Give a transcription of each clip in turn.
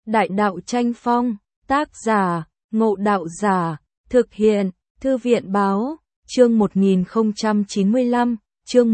Đại đạo tranh phong, tác giả, Ngộ Đạo Giả, thực hiện, Thư viện báo, chương 1095, chương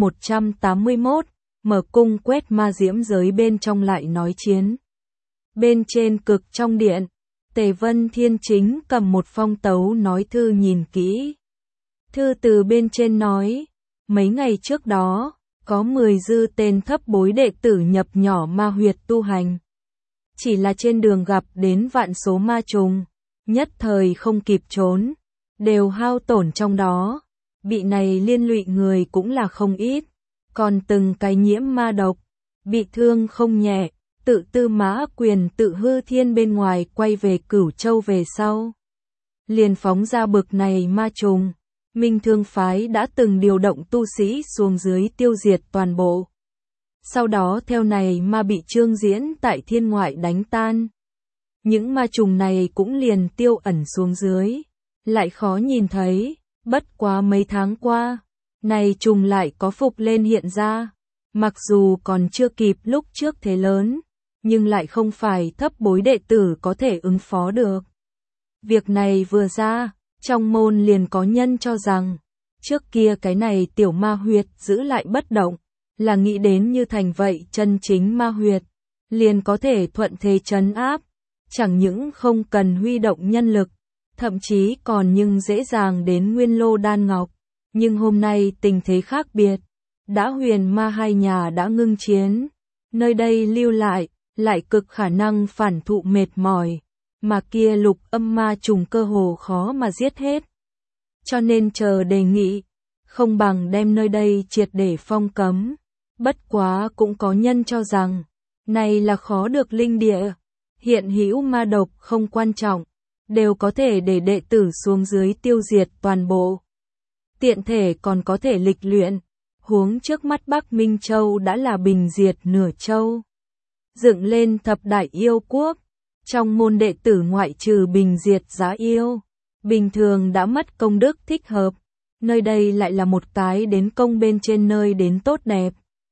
181, mở cung quét ma diễm giới bên trong lại nói chiến. Bên trên cực trong điện, Tề Vân Thiên chính cầm một phong tấu nói thư nhìn kỹ. Thư từ bên trên nói, mấy ngày trước đó, có 10 dư tên thấp bối đệ tử nhập nhỏ ma huyệt tu hành. Chỉ là trên đường gặp đến vạn số ma trùng, nhất thời không kịp trốn, đều hao tổn trong đó. Bị này liên lụy người cũng là không ít, còn từng cái nhiễm ma độc, bị thương không nhẹ, tự tư mã quyền tự hư thiên bên ngoài quay về Cửu Châu về sau. Liền phóng ra bực này ma trùng, Minh Thương Phái đã từng điều động tu sĩ xuống dưới tiêu diệt toàn bộ. Sau đó theo này ma bị Trương Diễn tại thiên ngoại đánh tan. Những ma trùng này cũng liền tiêu ẩn xuống dưới, lại khó nhìn thấy, bất quá mấy tháng qua, này trùng lại có phục lên hiện ra, mặc dù còn chưa kịp lúc trước thế lớn, nhưng lại không phải thấp bối đệ tử có thể ứng phó được. Việc này vừa ra, trong môn liền có nhân cho rằng, trước kia cái này tiểu ma huyệt giữ lại bất động, là nghĩ đến như thành vậy chân chính ma huyệt, liền có thể thuận thế trấn áp, chẳng những không cần huy động nhân lực, thậm chí còn nhưng dễ dàng đến nguyên lô đan ngọc. Nhưng hôm nay tình thế khác biệt, đã huyền ma hai nhà đã ngưng chiến, nơi đây lưu lại cực khả năng phản thụ mệt mỏi, mà kia lục âm ma trùng cơ hồ khó mà giết hết. Cho nên chờ đề nghị, không bằng đem nơi đây triệt để phong cấm. Bất quá cũng có nhân cho rằng, này là khó được linh địa, hiện hữu ma độc không quan trọng, đều có thể để đệ tử xuống dưới tiêu diệt toàn bộ. Tiện thể còn có thể lịch luyện, huống trước mắt Bắc Minh Châu đã là bình diệt nửa châu. Dựng lên thập đại yêu quốc, trong môn đệ tử ngoại trừ bình diệt giá yêu, bình thường đã mất công đức thích hợp, nơi đây lại là một cái đến công bên trên nơi đến tốt đẹp.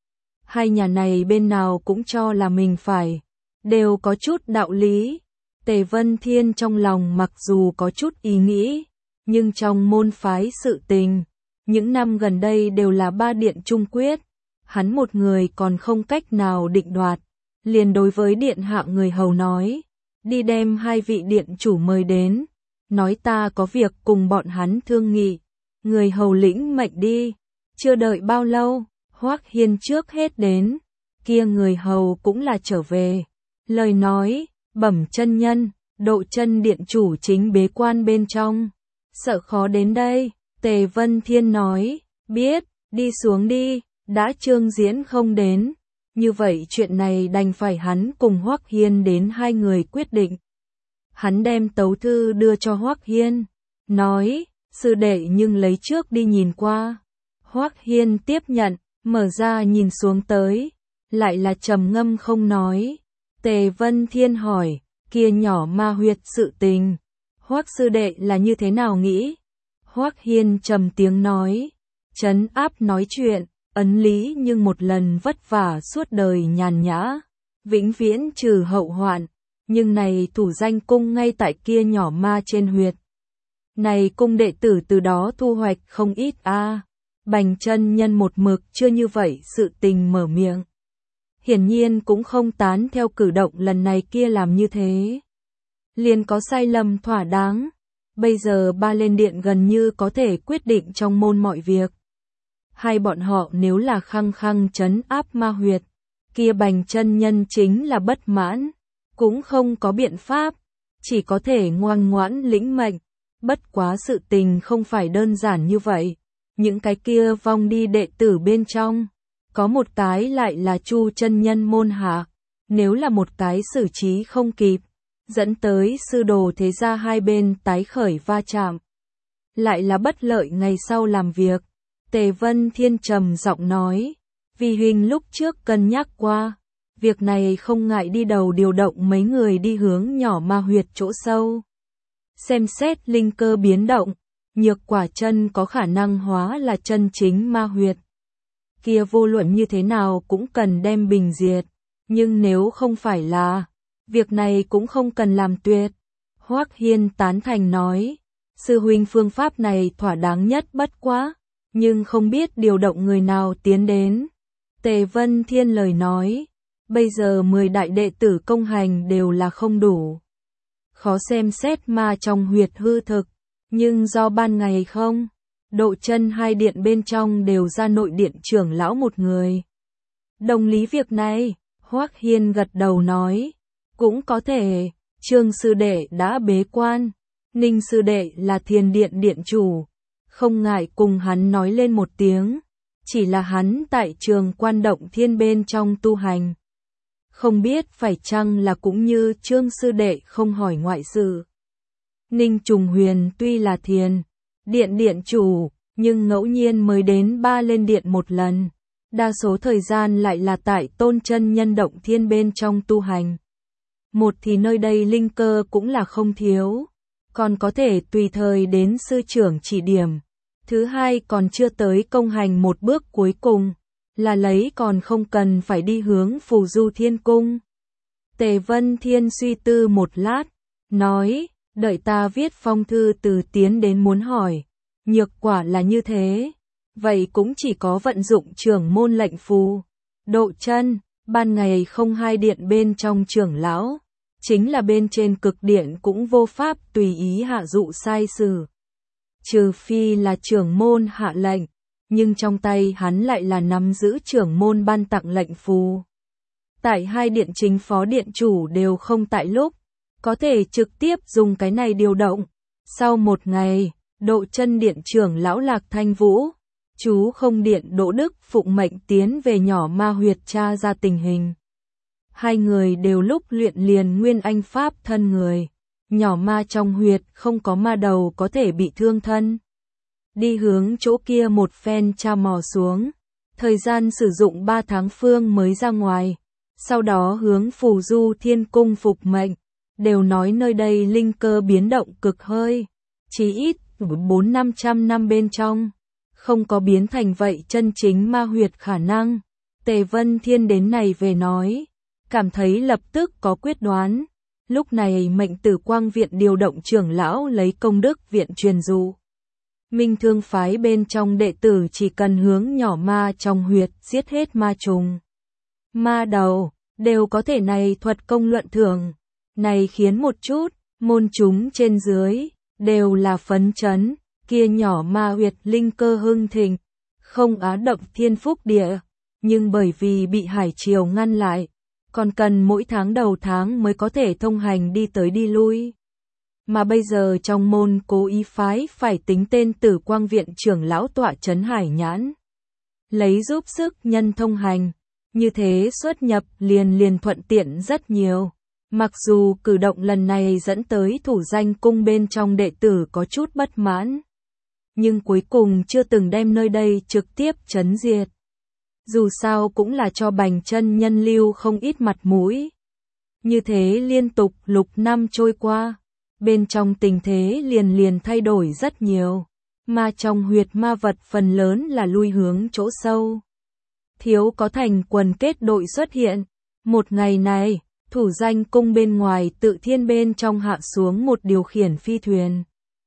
Hai nhà này bên nào cũng cho là mình phải, đều có chút đạo lý. Tề Vân Thiên trong lòng mặc dù có chút ý nghĩ, nhưng trong môn phái sự tình, những năm gần đây đều là ba điện chung quyết, hắn một người còn không cách nào định đoạt, liền đối với điện hạ người hầu nói, đi đem hai vị điện chủ mời đến, nói ta có việc cùng bọn hắn thương nghị. Người hầu lĩnh mệnh đi, chưa đợi bao lâu, Hoắc Hiên trước hết đến, kia người hầu cũng là trở về, lời nói, bẩm chân nhân, Độ Chân điện chủ chính bế quan bên trong, sợ khó đến đây. Tề Vân Thiên nói, biết, đi xuống đi, đã Trương Diễn không đến, như vậy chuyện này đành phải hắn cùng Hoắc Hiên đến hai người quyết định. Hắn đem tấu thư đưa cho Hoắc Hiên, nói, sư đệ nhưng lấy trước đi nhìn qua. Hoắc Hiên tiếp nhận, mở ra nhìn xuống tới, lại là trầm ngâm không nói. Tề Vân Thiên hỏi, kia nhỏ ma huyệt sự tình, Hoắc sư đệ là như thế nào nghĩ? Hoắc Hiên trầm tiếng nói, trấn áp nói chuyện, ấn lý nhưng một lần vất vả suốt đời nhàn nhã, vĩnh viễn trừ hậu hoạn, nhưng này thủ danh cung ngay tại kia nhỏ ma trên huyệt. Này cung đệ tử từ đó thu hoạch không ít a. Bành chân nhân một mực chưa như vậy sự tình mở miệng. Hiển nhiên cũng không tán theo cử động lần này kia làm như thế. Liền có sai lầm thỏa đáng. Bây giờ ba lên điện gần như có thể quyết định trong môn mọi việc. Hai bọn họ nếu là khăng khăng trấn áp ma huyệt, kia bành chân nhân chính là bất mãn, cũng không có biện pháp, chỉ có thể ngoan ngoãn lĩnh mệnh. Bất quá sự tình không phải đơn giản như vậy. Những cái kia vong đi đệ tử bên trong, có một cái lại là Chu chân nhân môn hạ, nếu là một cái xử trí không kịp, dẫn tới sư đồ thế gia hai bên tái khởi va chạm, lại là bất lợi ngày sau làm việc. Tề Vân Thiên trầm giọng nói, vì huynh lúc trước cân nhắc qua, việc này không ngại đi đầu điều động mấy người đi hướng nhỏ ma huyệt chỗ sâu, xem xét linh cơ biến động. Nhược quả chân có khả năng hóa là chân chính ma huyệt. Kia vô luận như thế nào cũng cần đem bình diệt, nhưng nếu không phải là, Việc này cũng không cần làm tuyệt. Hoắc Hiên tán thành nói, sư huynh phương pháp này thỏa đáng nhất bất quá, nhưng không biết điều động người nào tiến đến. Tề Vân Thiên lời nói, bây giờ 10 đại đệ tử công hành đều là không đủ. Khó xem xét ma trong huyệt hư thực, nhưng do ban ngày không, Độ Chân hai điện bên trong đều ra nội điện trưởng lão một người. Đồng lý việc này, Hoắc Hiên gật đầu nói, cũng có thể, Trương sư đệ đã bế quan, Ninh sư đệ là Thiền điện điện chủ, không ngại cùng hắn nói lên một tiếng, chỉ là hắn tại trường Quan Động Thiên bên trong tu hành. Không biết phải chăng là cũng như Trương sư đệ không hỏi ngoại sự. Ninh Trùng Huyền tuy là Thiền điện điện chủ, nhưng ngẫu nhiên mới đến 3 lên điện một lần, đa số thời gian lại là tại Tôn Chân Nhân Động Thiên bên trong tu hành. Một thì nơi đây linh cơ cũng là không thiếu, còn có thể tùy thời đến sư trưởng chỉ điểm. Thứ hai còn chưa tới công hành một bước cuối cùng, là lấy còn không cần phải đi hướng Phù Du Thiên Cung. Tề Vân Thiên suy tư một lát, nói, đợi ta viết phong thư từ tiến đến muốn hỏi, nhược quả là như thế, vậy cũng chỉ có vận dụng trưởng môn lệnh phù. Độ Chân, ban ngày không hai điện bên trong trưởng lão, chính là bên trên cực điện cũng vô pháp tùy ý hạ dụ sai sử. Trừ phi là trưởng môn hạ lệnh, nhưng trong tay hắn lại là nắm giữ trưởng môn ban tặng lệnh phù. Tại hai điện chính phó điện chủ đều không tại lúc, có thể trực tiếp dùng cái này điều động. Sau một ngày, Độ Chân điện trưởng lão Lạc Thanh Vũ, chú không điện Đỗ Đức phụng mệnh tiến về nhỏ ma huyệt tra ra tình hình. Hai người đều lúc luyện liền nguyên anh pháp thân người, nhỏ ma trong huyệt không có ma đầu có thể bị thương thân. Đi hướng chỗ kia một phen tra mò xuống, thời gian sử dụng 3 tháng phương mới ra ngoài, sau đó hướng Phù Du Thiên Cung phục mệnh, đều nói nơi đây linh cơ biến động cực hơi, chỉ ít 400-500 năm bên trong, không có biến thành vậy chân chính ma huyệt khả năng. Tề Vân Thiên đến này về nói, cảm thấy lập tức có quyết đoán, lúc này mệnh Tử Quang viện điều động trưởng lão lấy công đức viện truyền dụ. Minh Thương phái bên trong đệ tử chỉ cần hướng nhỏ ma trong huyệt giết hết ma trùng, ma đầu, đều có thể này thuật công luận thưởng. Này khiến một chút, môn chúng trên dưới, đều là phấn chấn, kia nhỏ ma huyệt linh cơ hưng thịnh, không á động thiên phúc địa, nhưng bởi vì bị hải triều ngăn lại, còn cần mỗi tháng đầu tháng mới có thể thông hành đi tới đi lui. Mà bây giờ trong môn cố ý phái phải tính tên Tử Quang viện trưởng lão tọa trấn hải nhãn, lấy giúp sức nhân thông hành, như thế xuất nhập liền thuận tiện rất nhiều. Mặc dù cử động lần này dẫn tới thủ danh cung bên trong đệ tử có chút bất mãn, nhưng cuối cùng chưa từng đem nơi đây trực tiếp trấn diệt. Dù sao cũng là cho Bành Chân Nhân lưu không ít mặt mũi. Như thế liên tục lục năm trôi qua, bên trong tình thế liền thay đổi rất nhiều, mà trong huyệt ma vật phần lớn là lui hướng chỗ sâu. Thiếu có thành quần kết đội xuất hiện. Một ngày này, thủ danh cung bên ngoài Tự Thiên bên trong hạ xuống một điều khiển phi thuyền.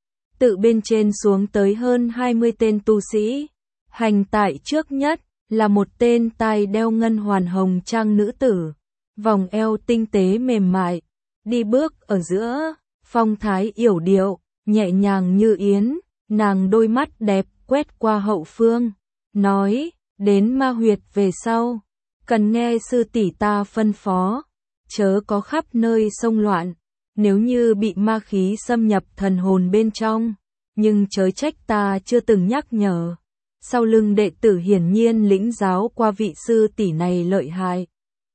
Tự bên trên xuống tới hơn 20 tên tu sĩ. Hành tại trước nhất là một tên tai đeo ngân hoàn hồng trang nữ tử, vòng eo tinh tế mềm mại, đi bước ở giữa, phong thái yểu điệu, nhẹ nhàng như yến, nàng đôi mắt đẹp quét qua hậu phương, nói, đến ma huyệt về sau, cần nghe sư tỷ ta phân phó, chớ có khắp nơi xông loạn, nếu như bị ma khí xâm nhập thần hồn bên trong, nhưng chớ trách ta chưa từng nhắc nhở. Sau lưng đệ tử hiển nhiên lĩnh giáo qua vị sư tỷ này lợi hại,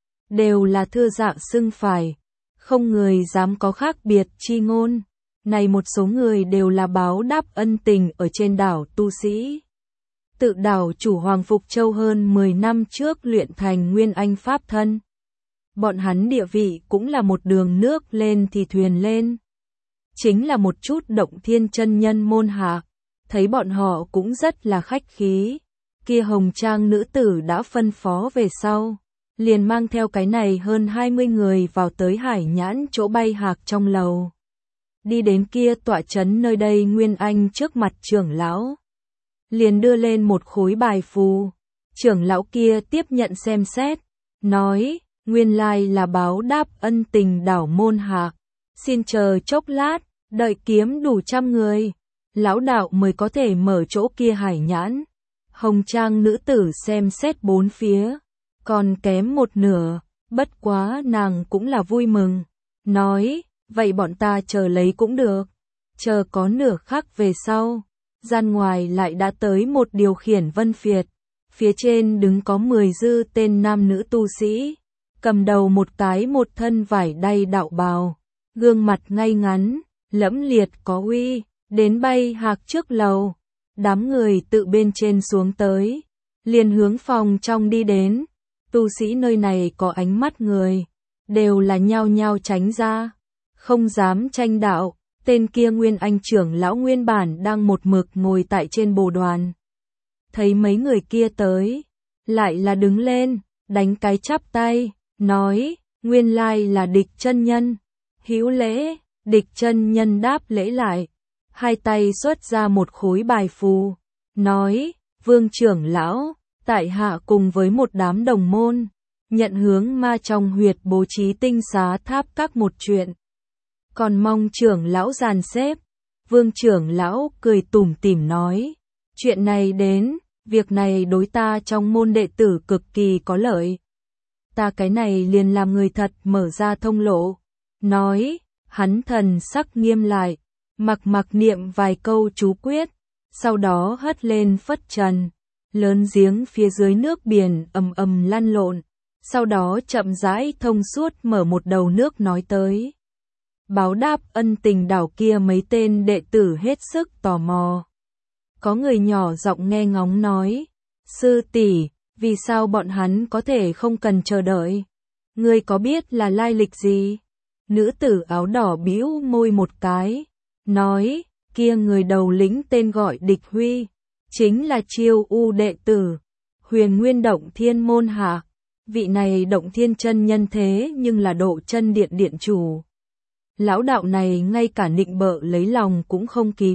đều là thưa dạ xưng phải, không người dám có khác biệt chi ngôn. Này một số người đều là báo đáp ân tình ở trên đảo tu sĩ. Tự đảo chủ Hoàng Phục Châu hơn 10 năm trước luyện thành nguyên anh pháp thân. Bọn hắn địa vị cũng là một đường nước lên thì thuyền lên. Chính là một chút Động Thiên chân nhân môn hạ, thấy bọn họ cũng rất là khách khí. Kia hồng trang nữ tử đã phân phó về sau, liền mang theo cái này hơn 20 người vào tới Hải Nhãn chỗ bay hạc trong lầu. Đi đến kia tọa trấn nơi đây Nguyên Anh trước mặt trưởng lão. Liền đưa lên một khối bài phù. Trưởng lão kia tiếp nhận xem xét, nói, nguyên lai là báo đáp ân tình đảo môn hạc. Xin chờ chốc lát, đợi kiếm đủ 100 người. Lão đạo mới có thể mở chỗ kia Hải Nhãn. Hồng trang nữ tử xem xét bốn phía, còn kém một nửa, bất quá nàng cũng là vui mừng. Nói, vậy bọn ta chờ lấy cũng được. Chờ có nửa khắc về sau, gian ngoài lại đã tới một điều khiển vân phiệt. Phía trên đứng có 10 dư tên nam nữ tu sĩ, cầm đầu một cái một thân vải đay đạo bào, gương mặt ngay ngắn, lẫm liệt có uy, đến bay hạc trước lầu. Đám người tự bên trên xuống tới, liền hướng phòng trong đi đến. Tu sĩ nơi này có ánh mắt người, đều là nhao nhao tránh ra, không dám tranh đạo. Tên kia Nguyên Anh trưởng lão nguyên bản đang một mực ngồi tại trên bồ đoàn. Thấy mấy người kia tới, lại là đứng lên, đánh cái chắp tay, nói, nguyên lai là Địch chân nhân. Hữu lễ, Địch chân nhân đáp lễ lại, hai tay xuất ra một khối bài phù, nói, Vương trưởng lão, tại hạ cùng với một đám đồng môn, nhận hướng ma trong huyệt bố trí tinh xá tháp các một chuyện. Còn mong trưởng lão dàn xếp. Vương trưởng lão cười tủm tỉm nói, chuyện này đến, việc này đối ta trong môn đệ tử cực kỳ có lợi. Ta cái này liền làm người thật mở ra thông lộ. Nói, hắn thần sắc nghiêm lại, mặc niệm vài câu chú quyết, sau đó hất lên phất trần, lớn giếng phía dưới nước biển ầm lăn lộn, sau đó chậm rãi thông suốt mở một đầu nước nói tới. Báo đáp ân tình đảo kia mấy tên đệ tử hết sức tò mò. Có người nhỏ giọng nghe ngóng nói, sư tỷ, vì sao bọn hắn có thể không cần chờ đợi? Ngươi có biết là lai lịch gì? Nữ tử áo đỏ bĩu môi một cái, nói, kia người đầu lĩnh tên gọi Địch Huy, chính là Chiêu U đệ tử, Huyền Nguyên Động Thiên môn hạ. Vị này Động Thiên chân nhân thế nhưng là Độ Chân Điện điện chủ. Lão đạo này ngay cả nịnh bợ lấy lòng cũng không kịp.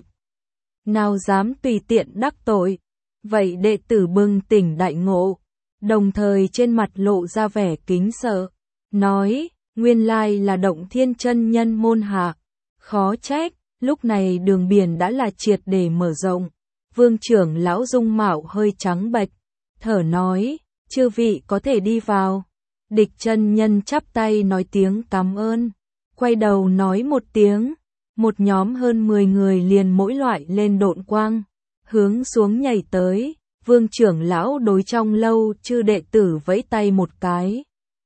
Nào dám tùy tiện đắc tội. Vậy đệ tử bừng tỉnh đại ngộ, đồng thời trên mặt lộ ra vẻ kính sợ, nói, nguyên lai là Động Thiên chân nhân môn hạ. Khó trách, lúc này đường biển đã là triệt để mở rộng. Vương trưởng lão dung mạo hơi trắng bệch, thở nói, chư vị có thể đi vào. Địch chân nhân chắp tay nói tiếng cảm ơn, quay đầu nói một tiếng, một nhóm hơn 10 người liền mỗi loại lên độn quang, hướng xuống nhảy tới. Vương trưởng lão đối trong lâu chư đệ tử vẫy tay một cái,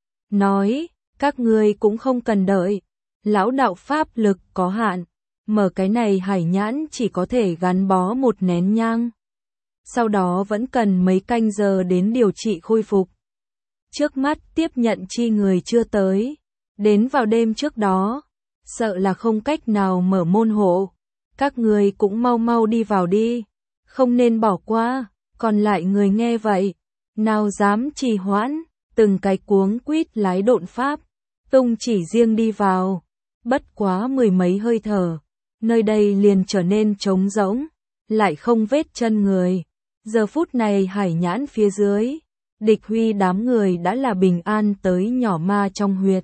nói, các ngươi cũng không cần đợi, lão đạo pháp lực có hạn, mở cái này Hải Nhãn chỉ có thể gắn bó một nén nhang. Sau đó vẫn cần mấy canh giờ đến điều trị khôi phục. Trước mắt tiếp nhận chi người chưa tới, đến vào đêm trước đó, sợ là không cách nào mở môn hộ. Các người cũng mau đi vào đi, không nên bỏ qua. Còn lại người nghe vậy, nào dám trì hoãn, từng cái cuống quýt lái độn pháp, tung chỉ riêng đi vào. Bất quá 10 mấy hơi thở, nơi đây liền trở nên trống rỗng, lại không vết chân người. Giờ phút này Hải Nhãn phía dưới, Địch Huy đám người đã là bình an tới nhỏ ma trong huyệt.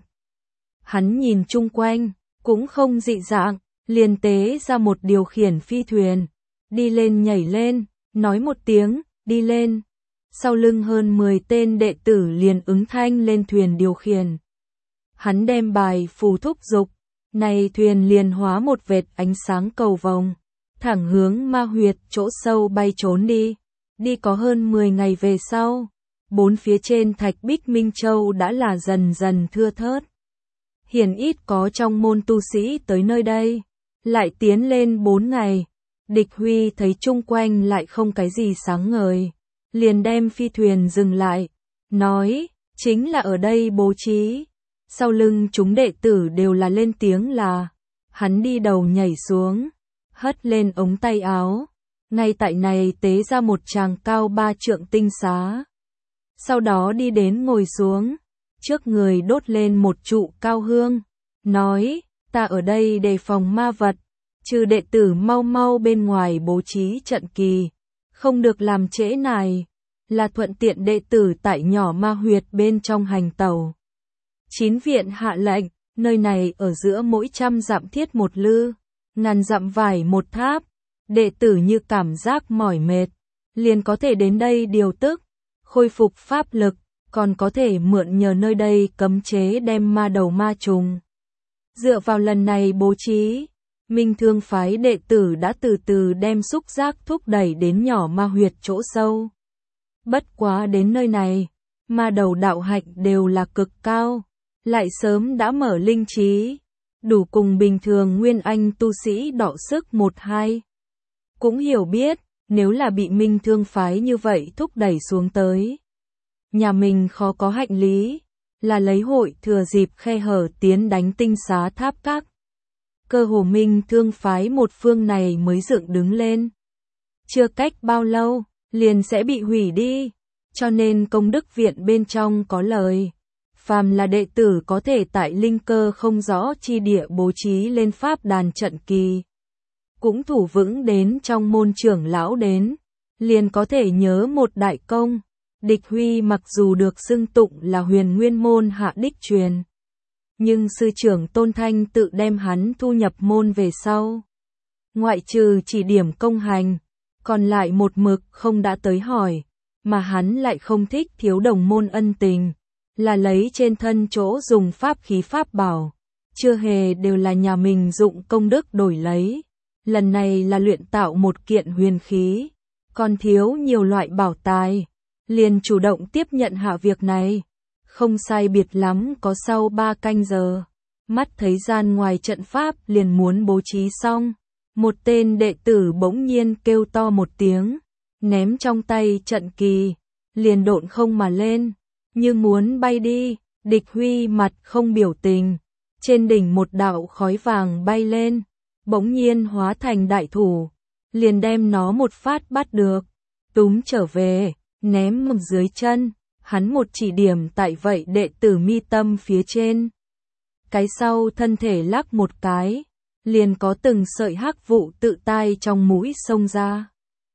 Hắn nhìn chung quanh, cũng không dị dạng, liền tế ra một điều khiển phi thuyền, đi lên nhảy lên, nói một tiếng, đi lên. Sau lưng hơn 10 tên đệ tử liền ứng thanh lên thuyền điều khiển. Hắn đem bài phù thúc dục, này thuyền liền hóa một vệt ánh sáng cầu vồng, thẳng hướng ma huyệt chỗ sâu bay trốn đi. Đi có hơn 10 ngày về sau, bốn phía trên thạch bích Minh Châu đã là dần dần thưa thớt. Hiển ít có trong môn tu sĩ tới nơi đây, lại tiến lên 4 ngày. Địch Huy thấy chung quanh lại không cái gì sáng ngời, liền đem phi thuyền dừng lại, nói, chính là ở đây bố trí. Sau lưng chúng đệ tử đều là lên tiếng là, hắn đi đầu nhảy xuống, hất lên ống tay áo, ngay tại này tế ra một tràng cao 3 trượng tinh xá. sau đó đi đến ngồi xuống, trước người đốt lên một trụ cao hương, nói, ta ở đây đề phòng ma vật, trừ đệ tử mau mau bên ngoài bố trí trận kỳ, không được làm trễ nải, là thuận tiện đệ tử tại nhỏ ma huyệt bên trong hành tẩu. 9 viện hạ lệnh, nơi này ở giữa mỗi 100 dặm thiết một lư, ngàn dặm vải một tháp, đệ tử như cảm giác mỏi mệt, liền có thể đến đây điều tức, khôi phục pháp lực, còn có thể mượn nhờ nơi đây cấm chế đem ma đầu ma trùng. Dựa vào lần này bố trí, Minh Thương phái đệ tử đã từ từ đem xúc giác thúc đẩy đến nhỏ ma huyệt chỗ sâu. Bất quá đến nơi này, ma đầu đạo hạnh đều là cực cao, lại sớm đã mở linh trí, đủ cùng bình thường nguyên anh tu sĩ đọ sức 1-2. Cũng hiểu biết, nếu là bị Minh Thương phái như vậy thúc đẩy xuống tới, nhà mình khó có hạnh lý, là lấy hội thừa dịp khe hở tiến đánh Tinh Xá Tháp Các. Cơ hồ Minh Thương phái một phương này mới dựng đứng lên. Chưa cách bao lâu, liền sẽ bị hủy đi, cho nên công đức viện bên trong có lời. Phàm là đệ tử có thể tại linh cơ không rõ chi địa bố trí lên pháp đàn trận kỳ, cũng thủ vững đến trong môn trưởng lão đến, liền có thể nhớ một đại công. Địch Huy mặc dù được xưng tụng là huyền nguyên môn hạ đích truyền, nhưng sư trưởng Tôn Thanh tự đem hắn thu nhập môn về sau. Ngoại trừ chỉ điểm công hành, còn lại một mực không đã tới hỏi, mà hắn lại không thích thiếu đồng môn ân tình, là lấy trên thân chỗ dùng pháp khí pháp bảo, chưa hề đều là nhà mình dụng công đức đổi lấy. Lần này là luyện tạo một kiện huyền khí, còn thiếu nhiều loại bảo tài, liền chủ động tiếp nhận hạ việc này. Không sai biệt lắm có sau 3 canh giờ, mắt thấy gian ngoài trận pháp liền muốn bố trí xong, một tên đệ tử bỗng nhiên kêu to một tiếng, ném trong tay trận kỳ, liền độn không mà lên, như muốn bay đi. Địch Huy mặt không biểu tình, trên đỉnh một đạo khói vàng bay lên, bỗng nhiên hóa thành đại thủ, liền đem nó một phát bắt được, túm trở về, ném ngầm dưới chân. Hắn một chỉ điểm tại vậy đệ tử mi tâm phía trên. Cái sau thân thể lắc một cái, liền có từng sợi hắc vụ tự tai trong mũi xông ra.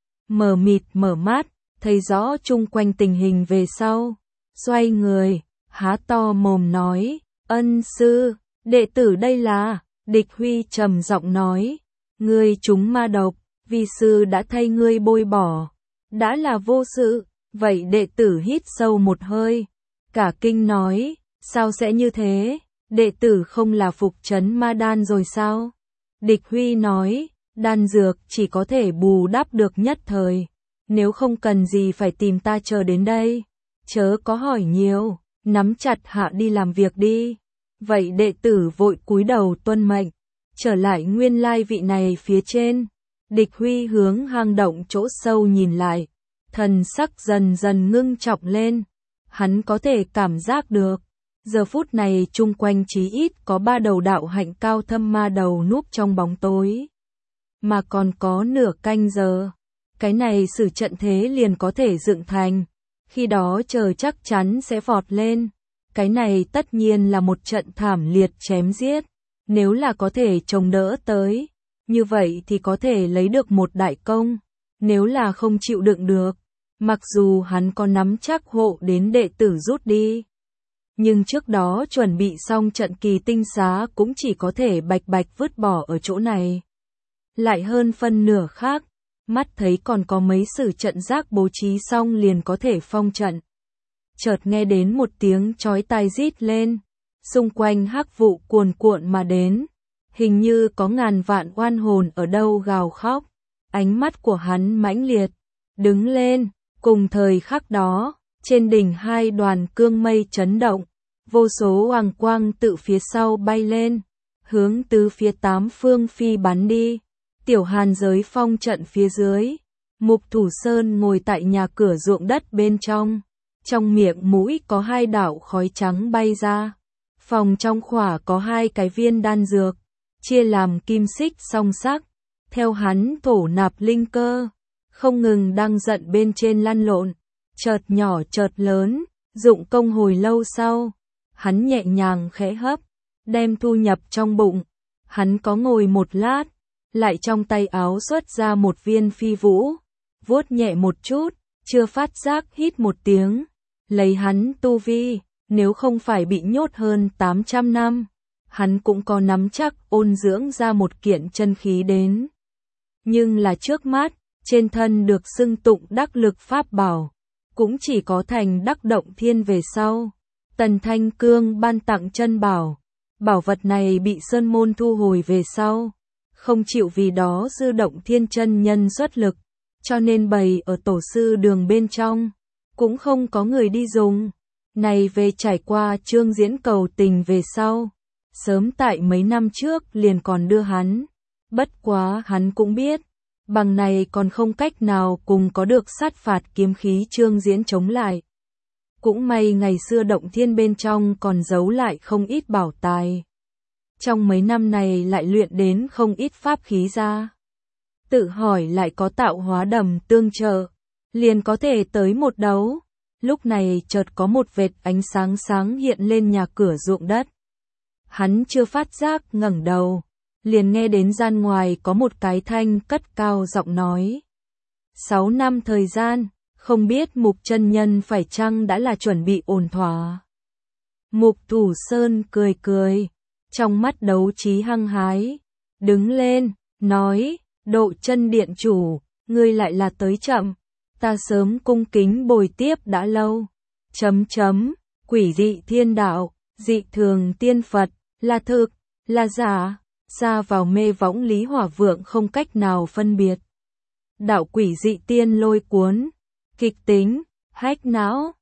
Mờ mịt mở mắt, thấy rõ chung quanh tình hình về sau, xoay người, há to mồm nói, ân sư, đệ tử đây là. Địch Huy trầm giọng nói, ngươi trúng ma độc, vi sư đã thay ngươi bôi bỏ, đã là vô sự. Vậy đệ tử hít sâu một hơi, cả kinh nói, sao sẽ như thế, đệ tử không là phục trấn ma đan rồi sao? Địch Huy nói, đan dược chỉ có thể bù đắp được nhất thời, nếu không cần gì phải tìm ta chờ đến đây, chớ có hỏi nhiều, nắm chặt hạ đi làm việc đi. Vậy đệ tử vội cúi đầu tuân mệnh, trở lại nguyên lai vị này phía trên. Địch Huy hướng hang động chỗ sâu nhìn lại, thần sắc dần dần ngưng trọng lên, hắn có thể cảm giác được, giờ phút này chung quanh chí ít có 3 đầu đạo hạnh cao thâm ma đầu núp trong bóng tối, mà còn có nửa canh giờ, cái này sử trận thế liền có thể dựng thành, khi đó trời chắc chắn sẽ vọt lên, cái này tất nhiên là một trận thảm liệt chém giết, nếu là có thể chống đỡ tới, như vậy thì có thể lấy được một đại công, nếu là không chịu đựng được, mặc dù hắn có nắm chắc hộ đến đệ tử rút đi, nhưng trước đó chuẩn bị xong trận kỳ tinh xá cũng chỉ có thể bạch bạch vứt bỏ ở chỗ này. Lại hơn phân nửa khác, mắt thấy còn có mấy sử trận giác bố trí xong liền có thể phong trận. Chợt nghe đến một tiếng chói tai rít lên, xung quanh hắc vụ cuồn cuộn mà đến, hình như có ngàn vạn oan hồn ở đâu gào khóc. Ánh mắt của hắn mãnh liệt, đứng lên, cùng thời khắc đó, trên đỉnh 2 đoàn cương mây chấn động, vô số hoàng quang tự phía sau bay lên, hướng tứ phía 8 phương phi bắn đi. Tiểu Hàn giới phong trận phía dưới, Mục Thủ Sơn ngồi tại nhà cửa ruộng đất bên trong miệng mũi có 2 đạo khói trắng bay ra. Phòng trong khỏa có 2 cái viên đan dược, chia làm kim xích song sắc, theo hắn thổ nạp linh cơ, không ngừng đang giận bên trên lăn lộn. chợt nhỏ chợt lớn, dụng công hồi lâu sau, hắn nhẹ nhàng khẽ hấp, đem thu nhập trong bụng. Hắn có ngồi một lát, lại trong tay áo xuất ra một viên phi vũ, vuốt nhẹ một chút, chưa phát giác hít một tiếng, lấy hắn tu vi, nếu không phải bị nhốt hơn 800 năm, hắn cũng có nắm chắc ôn dưỡng ra một kiện chân khí đến. Nhưng là trước mắt, trên thân được xưng tụng đắc lực pháp bảo, cũng chỉ có thành đắc động thiên về sau. Tần Thanh Cương ban tặng chân bảo, bảo vật này bị Sơn Môn thu hồi về sau, không chịu vì đó dư động thiên chân nhân xuất lực, cho nên bày ở tổ sư đường bên trong, cũng không có người đi dùng. Này về trải qua Trương Diễn cầu tình về sau, sớm tại mấy năm trước liền còn đưa hắn, bất quá hắn cũng biết, bằng này còn không cách nào cùng có được sát phạt kiếm khí Trương Diễn chống lại. Cũng may ngày xưa động thiên bên trong còn giấu lại không ít bảo tài. Trong mấy năm này lại luyện đến không ít pháp khí ra. Tự hỏi lại có tạo hóa đầm tương trợ, liền có thể tới một đấu. Lúc này chợt có một vệt ánh sáng sáng hiện lên nhà cửa ruộng đất. Hắn chưa phát giác ngẩng đầu, liền nghe đến gian ngoài có một cái thanh cất cao giọng nói. 6 năm thời gian, không biết Mục chân nhân phải chăng đã là chuẩn bị ổn thỏa. Mục Thủ Sơn cười cười, trong mắt đấu trí hăng hái, đứng lên, nói, Độ Chân điện chủ, ngươi lại là tới chậm, ta sớm cung kính bồi tiếp đã lâu. Quỷ dị thiên đạo, dị thường tiên Phật, là thực, là giả, ra vào mê võng Lý Hỏa Vượng không cách nào phân biệt. Đạo quỷ dị tiên lôi cuốn, kịch tính, hách não,